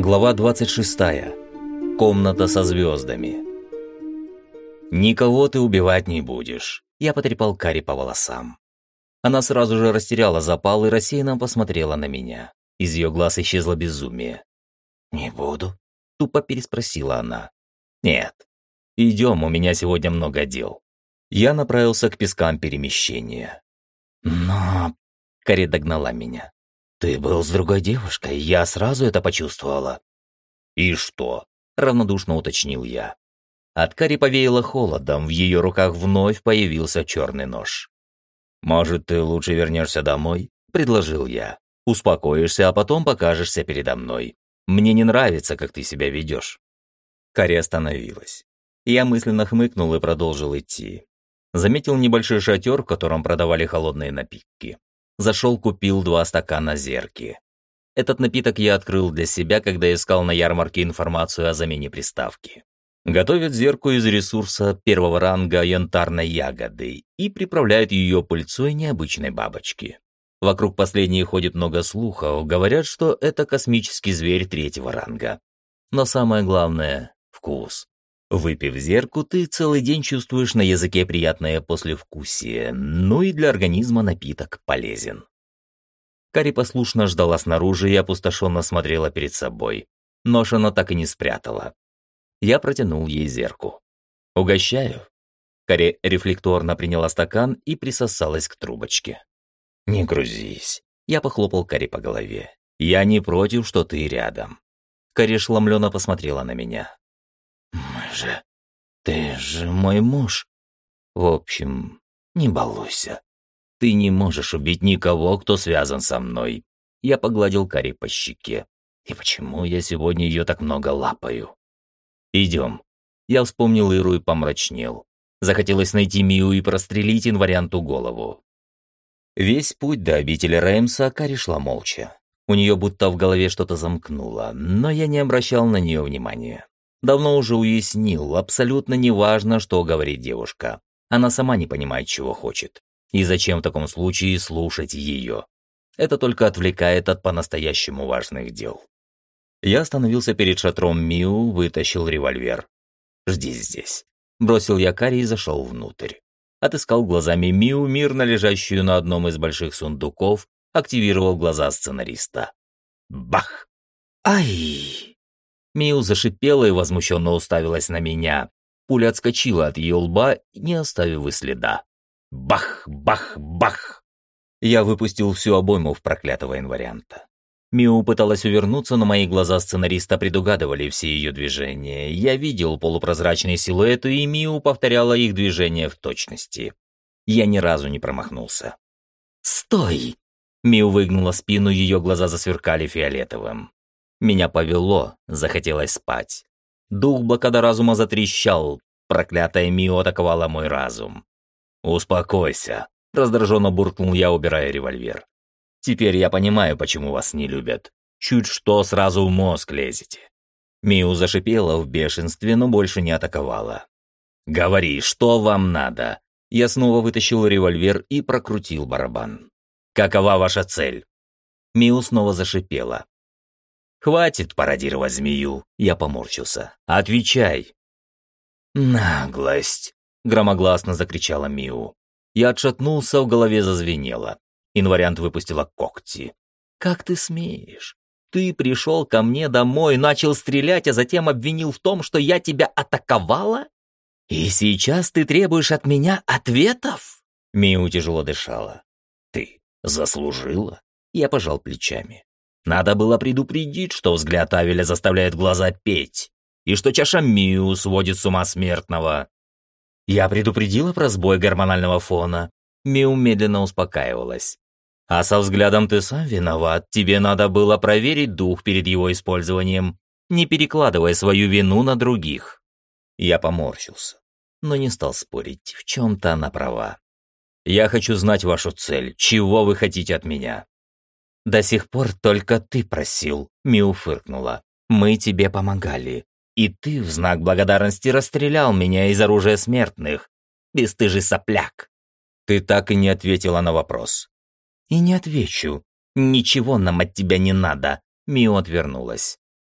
Глава 26. Комната со звездами. «Никого ты убивать не будешь», — я потрепал Кари по волосам. Она сразу же растеряла запал и рассеянно посмотрела на меня. Из ее глаз исчезло безумие. «Не буду?» — тупо переспросила она. «Нет. Идем, у меня сегодня много дел». Я направился к пескам перемещения. «Но...» — Кари догнала меня. «Ты был с другой девушкой, я сразу это почувствовала». «И что?» — равнодушно уточнил я. От Кари повеяло холодом, в ее руках вновь появился черный нож. «Может, ты лучше вернешься домой?» — предложил я. «Успокоишься, а потом покажешься передо мной. Мне не нравится, как ты себя ведешь». Кари остановилась. Я мысленно хмыкнул и продолжил идти. Заметил небольшой шатер, в котором продавали холодные напитки. Зашел, купил 2 стакана зерки. Этот напиток я открыл для себя, когда искал на ярмарке информацию о замене приставки. Готовят зерку из ресурса 1-го ранга янтарной ягоды и приправляют ее пыльцой необычной бабочки. Вокруг последней ходит много слухов, говорят, что это космический зверь 3-го ранга. Но самое главное – вкус. Выпив зерку, ты целый день чувствуешь на языке приятное послевкусие, ну и для организма напиток полезен. Кари послушно ждала снаружи и опустошенно смотрела перед собой. Нож она так и не спрятала. Я протянул ей зерку. «Угощаю?» Кари рефлекторно приняла стакан и присосалась к трубочке. «Не грузись». Я похлопал Кари по голове. «Я не против, что ты рядом». Кари ошеломленно посмотрела на меня. Ты же мой муж. В общем, не балуйся. Ты не можешь убить никого, кто связан со мной». Я погладил Кари по щеке. И почему я сегодня ее так много лапаю? «Идем». Я вспомнил Иру и помрачнел. Захотелось найти Мию и прострелить инварианту голову. Весь путь до обители Реймса Кари шла молча. У нее будто в голове что-то замкнуло, но я не обращал на нее внимания. Давно уже уяснил, абсолютно неважно, что говорит девушка. Она сама не понимает, чего хочет. И зачем в таком случае слушать ее? Это только отвлекает от по-настоящему важных дел. Я остановился перед шатром Миу, вытащил револьвер. «Жди здесь». Бросил я Кари и зашел внутрь. Отыскал глазами Миу, мирно лежащую на одном из больших сундуков, активировал глаза сценариста. Бах! Ай! Миу зашипела и возмущенно уставилась на меня. Пуля отскочила от ее лба, не оставив и следа. Бах! Бах! Бах! Я выпустил всю обойму в проклятого инварианта. Миу пыталась увернуться, но мои глаза сценариста предугадывали все ее движения. Я видел полупрозрачные силуэты, и Миу повторяла их движения в точности. Я ни разу не промахнулся. «Стой!» Миу выгнула спину, ее глаза засверкали фиолетовым. Меня повело, захотелось спать. Дух блокада разума затрещал. Проклятая Миу атаковала мой разум. «Успокойся», — раздраженно буркнул я, убирая револьвер. «Теперь я понимаю, почему вас не любят. Чуть что, сразу в мозг лезете». Миу зашипела в бешенстве, но больше не атаковала. «Говори, что вам надо?» Я снова вытащил револьвер и прокрутил барабан. «Какова ваша цель?» Миу снова зашипела. «Хватит пародировать змею», — я поморщился. «Отвечай». «Наглость», — громогласно закричала Миу. Я отшатнулся, в голове зазвенело. Инвариант выпустила когти. «Как ты смеешь? Ты пришел ко мне домой, начал стрелять, а затем обвинил в том, что я тебя атаковала? И сейчас ты требуешь от меня ответов?» Миу тяжело дышала. «Ты заслужила?» Я пожал плечами. Надо было предупредить, что взгляд Авеля заставляет глаза петь, и что чаша Миу сводит с ума смертного. Я предупредила про сбой гормонального фона. Миу медленно успокаивалась. А со взглядом ты сам виноват, тебе надо было проверить дух перед его использованием, не перекладывая свою вину на других. Я поморщился, но не стал спорить, в чем-то она права. Я хочу знать вашу цель, чего вы хотите от меня. «До сих пор только ты просил», — Миу фыркнула. «Мы тебе помогали. И ты в знак благодарности расстрелял меня из оружия смертных. Бесстыжий сопляк». «Ты так и не ответила на вопрос». «И не отвечу. Ничего нам от тебя не надо», — Миу отвернулась.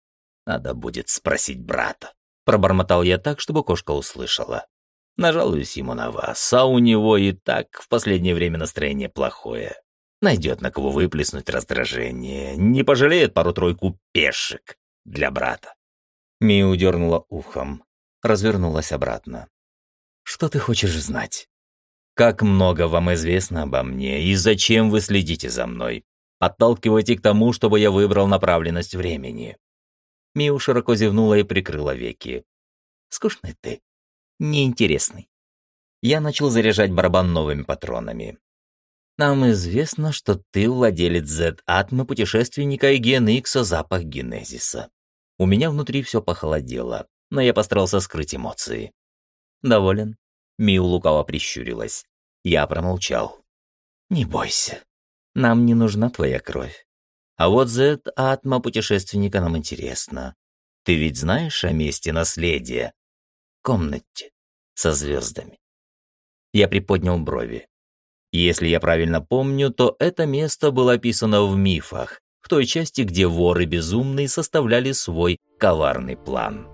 Надо будет спросить брата. Пробормотал я так, чтобы кошка услышала. Нажалуюсь ему на вас, а у него и так в последнее время настроение плохое. Найдет на кого выплеснуть раздражение, не пожалеет пару-тройку пешек для брата. Миу дернула ухом, развернулась обратно. «Что ты хочешь знать? Как много вам известно обо мне и зачем вы следите за мной? Отталкивайте к тому, чтобы я выбрал направленность времени». Миу широко зевнула и прикрыла веки. «Скучный ты, неинтересный». Я начал заряжать барабан новыми патронами. «Нам известно, что ты владелец Z-атмы путешественника и ген Икса запах генезиса». У меня внутри все похолодело, но я постарался скрыть эмоции. «Доволен?» Миу лукаво прищурилась. Я промолчал. «Не бойся, нам не нужна твоя кровь. А вот Z-атма путешественника нам интересна. Ты ведь знаешь о месте наследия? Комнате со звездами». Я приподнял брови. Если я правильно помню, то это место было описано в мифах, в той части, где воры безумные составляли свой коварный план.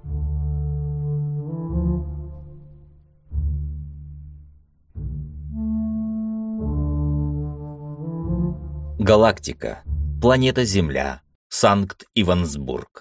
Галактика. Планета Земля. Санкт-Ивансбург.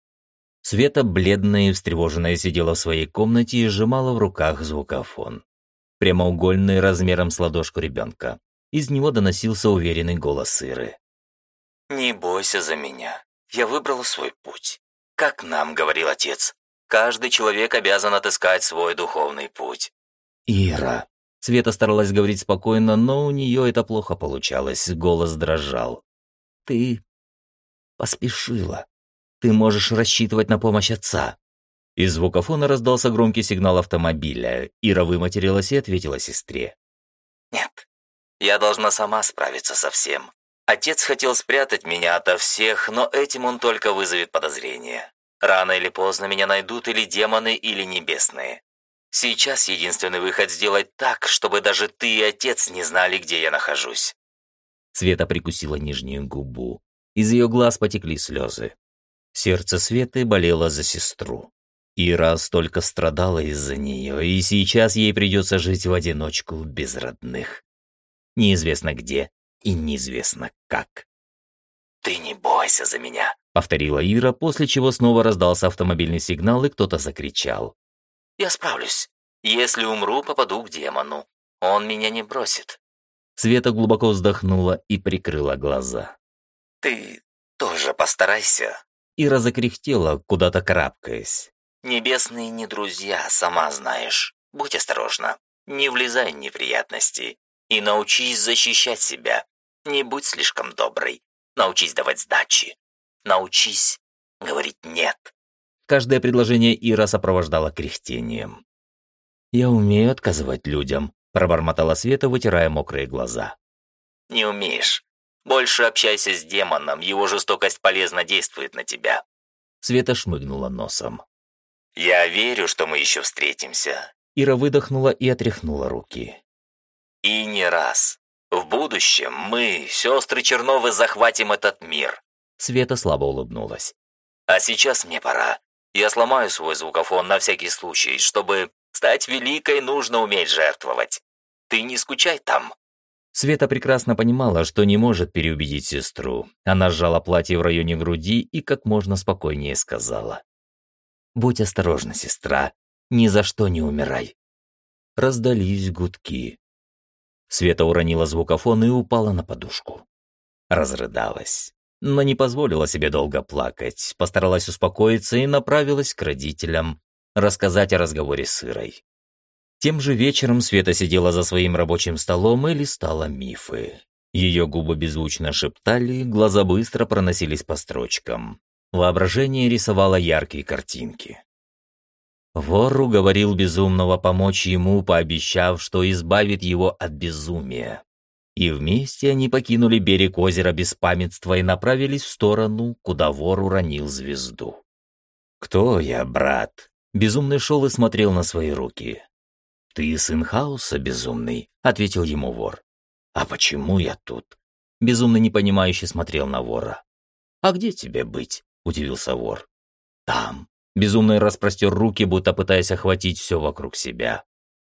Света, бледная и встревоженная, сидела в своей комнате и сжимала в руках звукофон. Прямоугольный, размером с ладошку ребенка. Из него доносился уверенный голос Иры. «Не бойся за меня. Я выбрал свой путь. Как нам говорил отец, каждый человек обязан отыскать свой духовный путь». «Ира». Света старалась говорить спокойно, но у нее это плохо получалось, голос дрожал. «Ты поспешила. Ты можешь рассчитывать на помощь отца». Из звукофона раздался громкий сигнал автомобиля. Ира выматерилась и ответила сестре. «Нет, я должна сама справиться со всем. Отец хотел спрятать меня ото всех, но этим он только вызовет подозрения. Рано или поздно меня найдут или демоны, или небесные. Сейчас единственный выход — сделать так, чтобы даже ты и отец не знали, где я нахожусь». Света прикусила нижнюю губу. Из ее глаз потекли слезы. Сердце Светы болело за сестру. Ира столько страдала из-за нее, и сейчас ей придется жить в одиночку без родных. Неизвестно где и неизвестно как. «Ты не бойся за меня», — повторила Ира, после чего снова раздался автомобильный сигнал, и кто-то закричал. «Я справлюсь. Если умру, попаду к демону. Он меня не бросит». Света глубоко вздохнула и прикрыла глаза. «Ты тоже постарайся». Ира закряхтела, куда-то карабкаясь. «Небесные не друзья, сама знаешь. Будь осторожна. Не влезай в неприятности. И научись защищать себя. Не будь слишком доброй. Научись давать сдачи. Научись говорить «нет». Каждое предложение Ира сопровождала кряхтением. «Я умею отказывать людям», — пробормотала Света, вытирая мокрые глаза. «Не умеешь. Больше общайся с демоном, его жестокость полезно действует на тебя». Света шмыгнула носом. «Я верю, что мы еще встретимся». Ира выдохнула и отряхнула руки. «И не раз. В будущем мы, сестры Черновы, захватим этот мир». Света слабо улыбнулась. «А сейчас мне пора. Я сломаю свой звукофон на всякий случай. Чтобы стать великой, нужно уметь жертвовать. Ты не скучай там». Света прекрасно понимала, что не может переубедить сестру. Она сжала платье в районе груди и как можно спокойнее сказала. «Будь осторожна, сестра. Ни за что не умирай». Раздались гудки. Света уронила звукофон и упала на подушку. Разрыдалась, но не позволила себе долго плакать, постаралась успокоиться и направилась к родителям, рассказать о разговоре с Ирой. Тем же вечером Света сидела за своим рабочим столом и листала мифы. Ее губы беззвучно шептали, глаза быстро проносились по строчкам. Воображение рисовало яркие картинки. Вор уговорил безумного помочь ему, пообещав, что избавит его от безумия. И вместе они покинули берег озера Беспамятства и направились в сторону, куда вор уронил звезду. «Кто я, брат?» Безумный шел и смотрел на свои руки. «Ты сын хаоса, безумный», — ответил ему вор. «А почему я тут?» Безумный непонимающе смотрел на вора. «А где тебе быть?» — удивился вор. Там. Безумный распростер руки, будто пытаясь охватить все вокруг себя.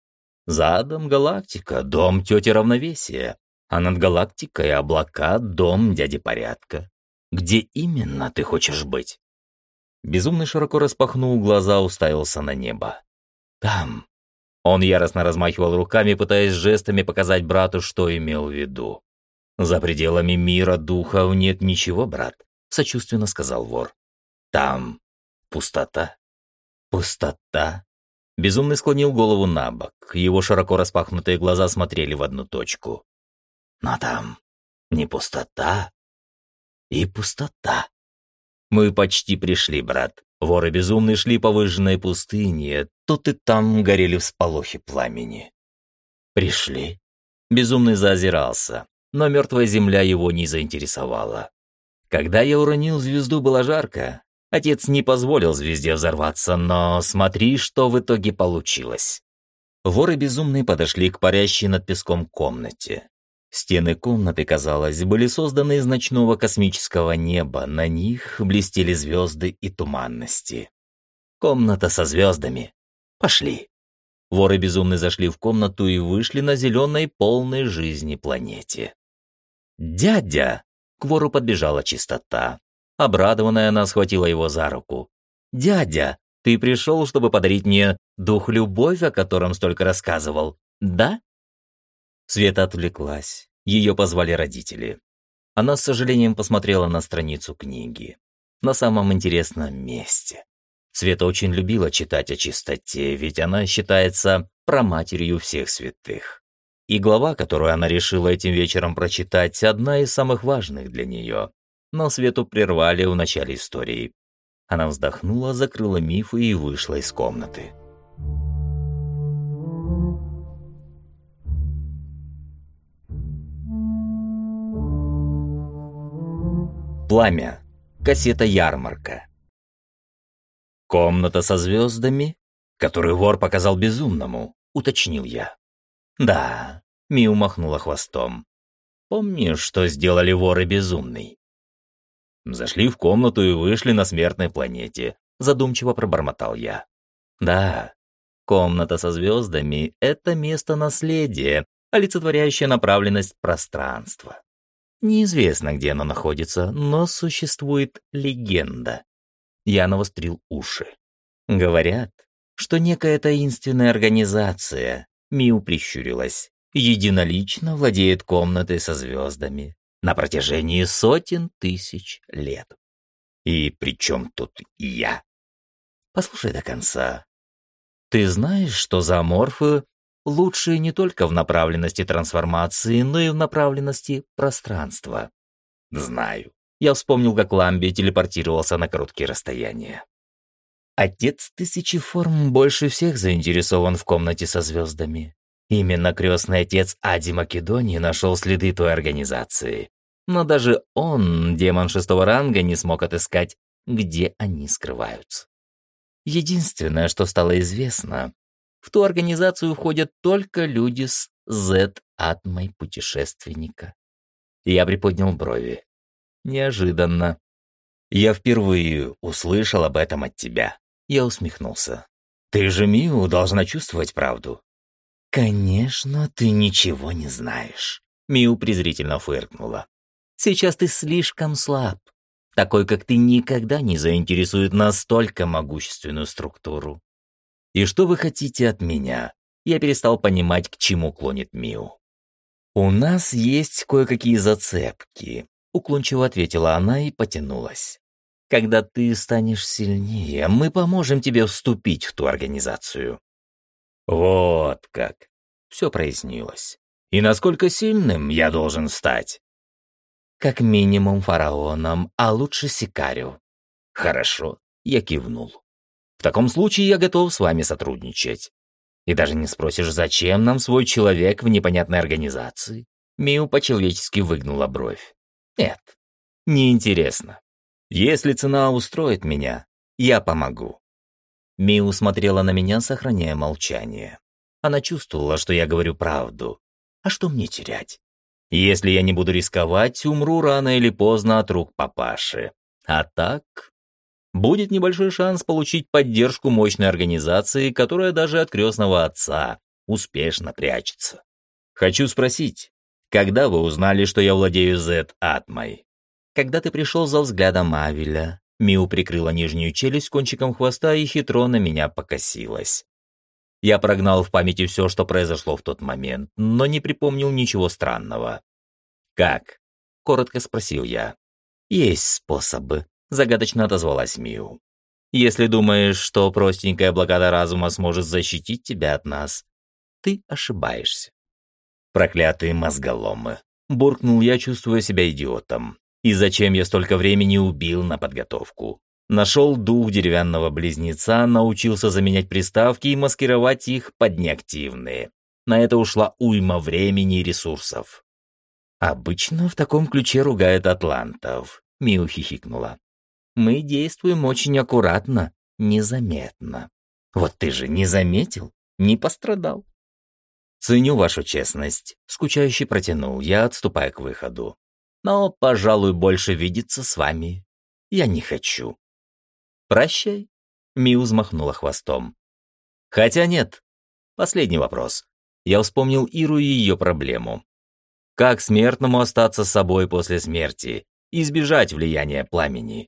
Задом галактика, дом тети равновесия, а над галактикой облака, дом дяди порядка. Где именно ты хочешь быть? Безумный широко распахнул глаза, уставился на небо. Там. Он яростно размахивал руками, пытаясь жестами показать брату, что имел в виду. «За пределами мира духов нет ничего, брат», — сочувственно сказал вор. «Там пустота. Пустота». Безумный склонил голову на бок. Его широко распахнутые глаза смотрели в одну точку. «Но там не пустота и пустота». «Мы почти пришли, брат». Воры безумные шли по выжженной пустыне. Тут и там горели всполохи пламени. «Пришли». Безумный заозирался, но мертвая земля его не заинтересовала. Когда я уронил звезду, было жарко. Отец не позволил звезде взорваться, но смотри, что в итоге получилось. Воры безумные подошли к парящей над песком комнате. Стены комнаты, казалось, были созданы из ночного космического неба, на них блестели звезды и туманности. Комната со звездами. Пошли. Воры безумные зашли в комнату и вышли на зеленой, полной жизни планете. «Дядя!» — к вору подбежала чистота. Обрадованная, она схватила его за руку. «Дядя, ты пришел, чтобы подарить мне дух-любовь, о котором столько рассказывал, да?» Света отвлеклась. Ее позвали родители. Она с сожалением посмотрела на страницу книги. На самом интересном месте. Света очень любила читать о чистоте, ведь она считается праматерью всех святых. И глава, которую она решила этим вечером прочитать, одна из самых важных для нее. Но Свету прервали в начале истории. Она вздохнула, закрыла мифы и вышла из комнаты. Пламя. Кассета «Ярмарка». «Комната со звездами, которую вор показал безумному», — уточнил я. «Да», — Миу махнула хвостом. «Помнишь, что сделали воры безумный?» «Зашли в комнату и вышли на смертной планете», — задумчиво пробормотал я. «Да, комната со звездами — это место наследия, олицетворяющее направленность пространства. Неизвестно, где оно находится, но существует легенда». Я навострил уши. «Говорят, что некая таинственная организация», — Миу прищурилась, «единолично владеет комнатой со звездами на протяжении сотен тысяч лет. И при чем тут я? Послушай до конца. Ты знаешь, что зооморфы лучшие не только в направленности трансформации, но и в направленности пространства?» «Знаю». Я вспомнил, как Ламби телепортировался на короткие расстояния. Отец тысячи форм больше всех заинтересован в комнате со звездами. Именно крестный отец Ади Македонии нашел следы той организации. Но даже он, демон 6-го ранга, не смог отыскать, где они скрываются. Единственное, что стало известно, в ту организацию входят только люди с Z-атмой путешественника. Я приподнял брови. Неожиданно. «Я впервые услышал об этом от тебя». Я усмехнулся. «Ты же, Миу, должна чувствовать правду». «Конечно, ты ничего не знаешь», — Миу презрительно фыркнула. «Сейчас ты слишком слаб. Такой, как ты, никогда не заинтересует настолько могущественную структуру». «И что вы хотите от меня?» Я перестал понимать, к чему клонит Миу. «У нас есть кое-какие зацепки», — уклончиво ответила она и потянулась. «Когда ты станешь сильнее, мы поможем тебе вступить в ту организацию». «Вот как!» — все прояснилось. «И насколько сильным я должен стать?» «Как минимум фараоном, а лучше сикарю». «Хорошо», — я кивнул. «В таком случае я готов с вами сотрудничать. И даже не спросишь, зачем нам свой человек в непонятной организации?» Миу по-человечески выгнула бровь. «Нет, неинтересно. Если цена устроит меня, я помогу». Миу смотрела на меня, сохраняя молчание. Она чувствовала, что я говорю правду. А что мне терять? Если я не буду рисковать, умру рано или поздно от рук папаши. А так... будет небольшой шанс получить поддержку мощной организации, которая даже от крестного отца успешно прячется. Хочу спросить, когда вы узнали, что я владею Z-атмой? Когда ты пришел за взглядом Авеля, Миу прикрыла нижнюю челюсть кончиком хвоста и хитро на меня покосилась. Я прогнал в памяти все, что произошло в тот момент, но не припомнил ничего странного. «Как?» — коротко спросил я. «Есть способы», — загадочно отозвалась Миу. «Если думаешь, что простенькая блокада разума сможет защитить тебя от нас, ты ошибаешься». «Проклятые мозголомы!» — буркнул я, чувствуя себя идиотом. «И зачем я столько времени убил на подготовку? Нашел дух деревянного близнеца, научился заменять приставки и маскировать их под неактивные. На это ушла уйма времени и ресурсов». «Обычно в таком ключе ругают атлантов», — Миу хихикнула. «Мы действуем очень аккуратно, незаметно. Вот ты же не заметил, не пострадал». «Ценю вашу честность», — скучающе протянул я, отступая к выходу. «Но, пожалуй, больше видеться с вами я не хочу». «Прощай», — Миу взмахнула хвостом. «Хотя нет. Последний вопрос. Я вспомнил Иру и ее проблему. Как смертному остаться с собой после смерти, избежать влияния пламени?»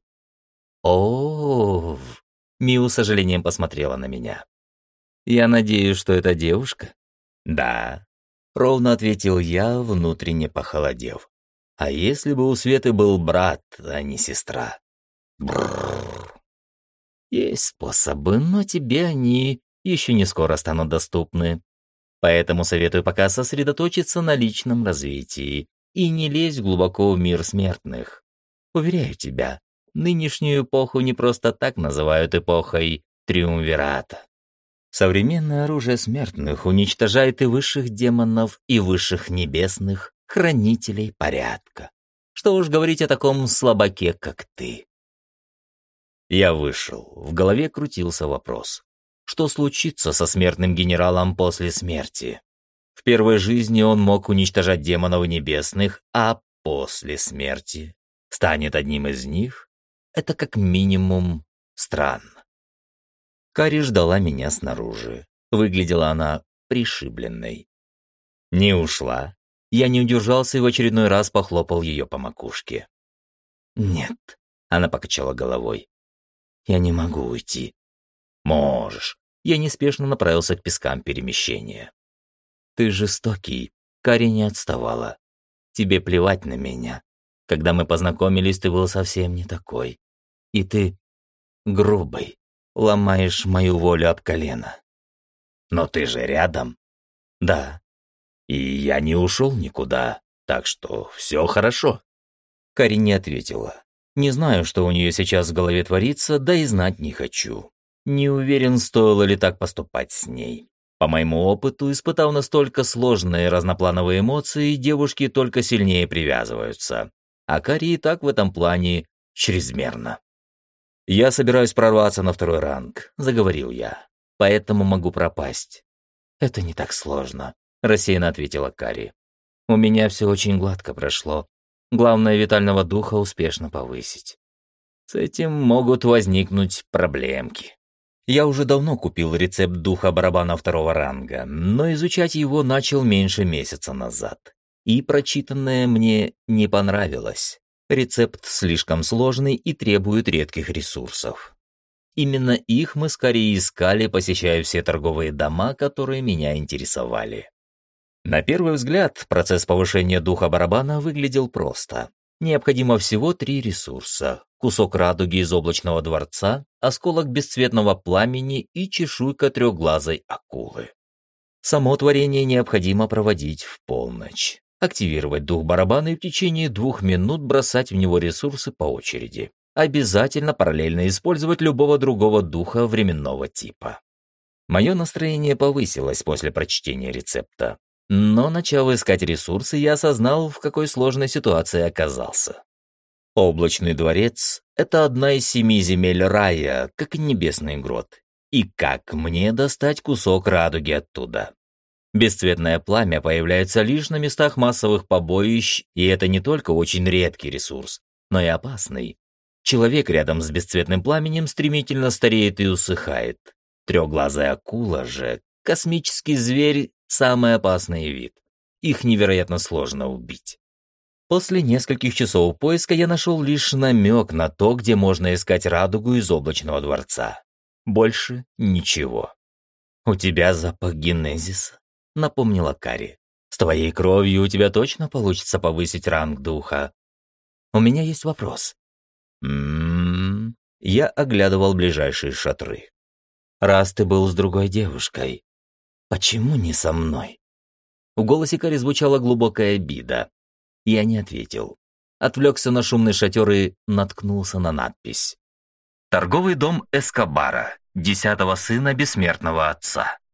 «О-о-о», Миу с сожалением посмотрела на меня. «Я надеюсь, что это девушка?» «Да», — ровно ответил я, внутренне похолодев. «А если бы у Светы был брат, а не сестра?» Бррр. «Есть способы, но тебе они еще не скоро станут доступны. Поэтому советую пока сосредоточиться на личном развитии и не лезть глубоко в мир смертных. Уверяю тебя, нынешнюю эпоху не просто так называют эпохой Триумвирата. Современное оружие смертных уничтожает и высших демонов, и высших небесных хранителей порядка. Что уж говорить о таком слабаке, как ты». Я вышел. В голове крутился вопрос. Что случится со смертным генералом после смерти? В первой жизни он мог уничтожать демонов небесных, а после смерти станет одним из них? Это как минимум странно. Кари ждала меня снаружи. Выглядела она пришибленной. Не ушла. Я не удержался и в очередной раз похлопал ее по макушке. «Нет», — она покачала головой. «Я не могу уйти». «Можешь». Я неспешно направился к пескам перемещения. «Ты жестокий», — Кари не отставала. «Тебе плевать на меня. Когда мы познакомились, ты был совсем не такой. И ты грубый, ломаешь мою волю об колено». «Но ты же рядом». «Да». «И я не ушел никуда, так что все хорошо». Кари не ответила. Не знаю, что у нее сейчас в голове творится, да и знать не хочу. Не уверен, стоило ли так поступать с ней. По моему опыту, испытав настолько сложные разноплановые эмоции, девушки только сильнее привязываются. А Кари и так в этом плане чрезмерно. «Я собираюсь прорваться на 2-й ранг», — заговорил я. «Поэтому могу пропасть». «Это не так сложно», — рассеянно ответила Кари. «У меня все очень гладко прошло. Главное, витального духа успешно повысить. С этим могут возникнуть проблемки. Я уже давно купил рецепт духа барабана 2-го ранга, но изучать его начал меньше месяца назад. И прочитанное мне не понравилось. Рецепт слишком сложный и требует редких ресурсов. Именно их мы скорее искали, посещая все торговые дома, которые меня интересовали. На первый взгляд, процесс повышения духа барабана выглядел просто. Необходимо всего 3 ресурса: кусок радуги из облачного дворца, осколок бесцветного пламени и чешуйка трехглазой акулы. Само творение необходимо проводить в полночь. Активировать дух барабана и в течение 2 минут бросать в него ресурсы по очереди. Обязательно параллельно использовать любого другого духа временного типа. Мое настроение повысилось после прочтения рецепта. Но, начав искать ресурсы, я осознал, в какой сложной ситуации оказался. Облачный дворец — это одна из 7 земель рая, как и небесный грот. И как мне достать кусок радуги оттуда? Бесцветное пламя появляется лишь на местах массовых побоищ, и это не только очень редкий ресурс, но и опасный. Человек рядом с бесцветным пламенем стремительно стареет и усыхает. Трехглазая акула же, космический зверь, самый опасный вид. Их невероятно сложно убить. После нескольких часов поиска я нашел лишь намек на то, где можно искать радугу из облачного дворца. Больше ничего. «У тебя запах генезиса», — напомнила Кари. «С твоей кровью у тебя точно получится повысить ранг духа. У меня есть вопрос». Я оглядывал ближайшие шатры. «Раз ты был с другой девушкой, почему не со мной?» В голосе Кари звучала глубокая обида. Я не ответил. Отвлекся на шумный шатер и наткнулся на надпись. «Торговый дом Эскобара, 10-го сына бессмертного отца».